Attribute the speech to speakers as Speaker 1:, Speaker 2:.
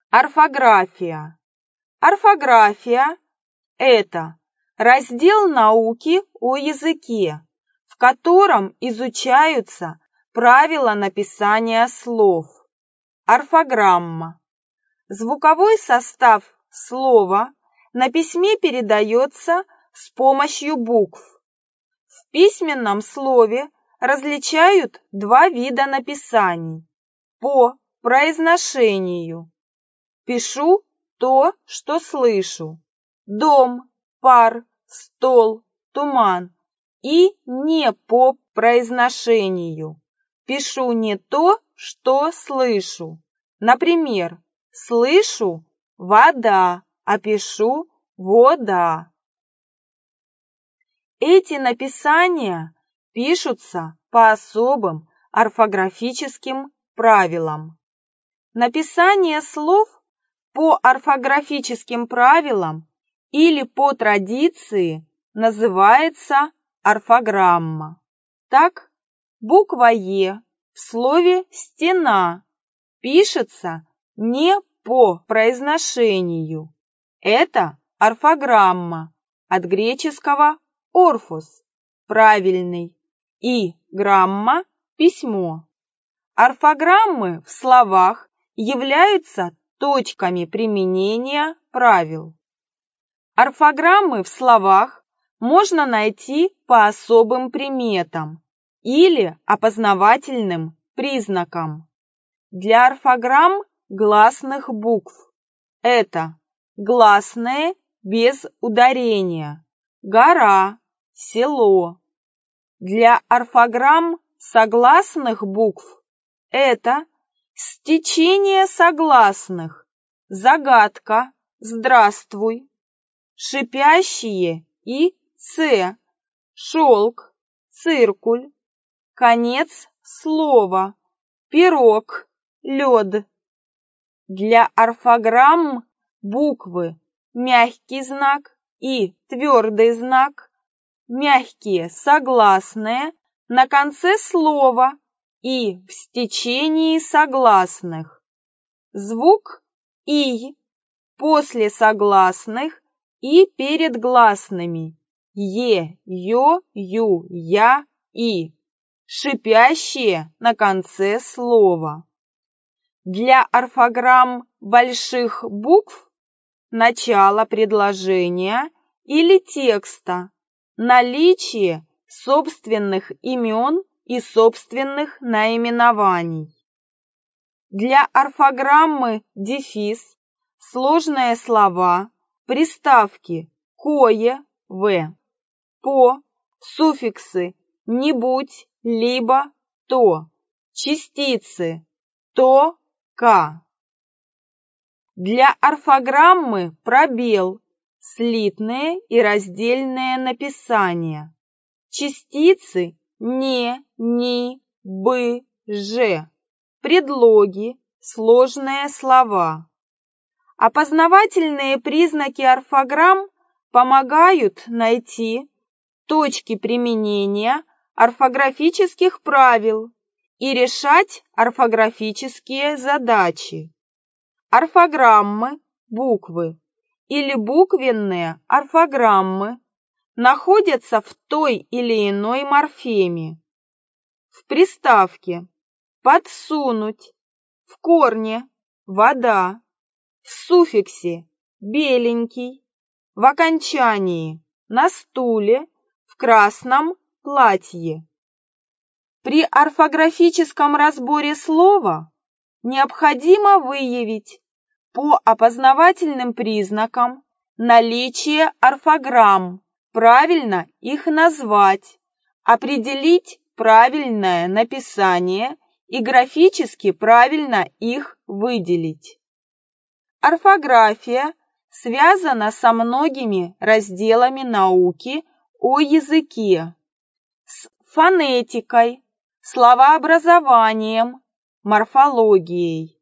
Speaker 1: Орфография. Орфография – это раздел науки о языке, в котором изучаются правила написания слов. Орфограмма. Звуковой состав слова на письме передается с помощью букв. В письменном слове различают два вида написаний по произношению. Пишу то, что слышу. Дом, пар, стол, туман. И не по произношению. Пишу не то, что слышу. Например, слышу вода, а пишу вода. Эти написания пишутся по особым орфографическим правилам. Написание слов по орфографическим правилам или по традиции называется орфограмма. Так, буква «Е» в слове «стена» пишется не по произношению. Это орфограмма от греческого «орфос» – правильный, и грамма – письмо. Орфограммы в словах являются точками применения правил. Орфограммы в словах можно найти по особым приметам или опознавательным признакам. Для орфограмм гласных букв это гласные без ударения, гора, село. Для орфограмм согласных букв это стечение согласных, загадка, здравствуй, шипящие и ц, шелк, циркуль, конец слова, пирог, лед. Для орфограмм буквы мягкий знак и твердый знак, мягкие согласные на конце слова и в стечении согласных. Звук «и» после согласных и перед гласными «е», «ё», «ю», «я», «и», шипящие на конце слова. Для орфограмм больших букв начало предложения или текста, наличие собственных имен и собственных наименований. Для орфограммы дефис сложные слова, приставки «кое», «в», «по», суффиксы «нибудь», «либо», «то», частицы «то», «ка». Для орфограммы пробел слитные и раздельные написания, частицы «не», «ни», «бы», «же», предлоги, сложные слова. Опознавательные признаки орфограмм помогают найти точки применения орфографических правил и решать орфографические задачи. Орфограммы, буквы или буквенные орфограммы находятся в той или иной морфеме. В приставке «подсунуть», в корне «вода», в суффиксе «беленький», в окончании «на стуле», в красном платье. При орфографическом разборе слова необходимо выявить по опознавательным признакам наличие орфограмм, правильно их назвать, определить правильное написание и графически правильно их выделить. Орфография связана со многими разделами науки о языке, с фонетикой, словообразованием, морфологией.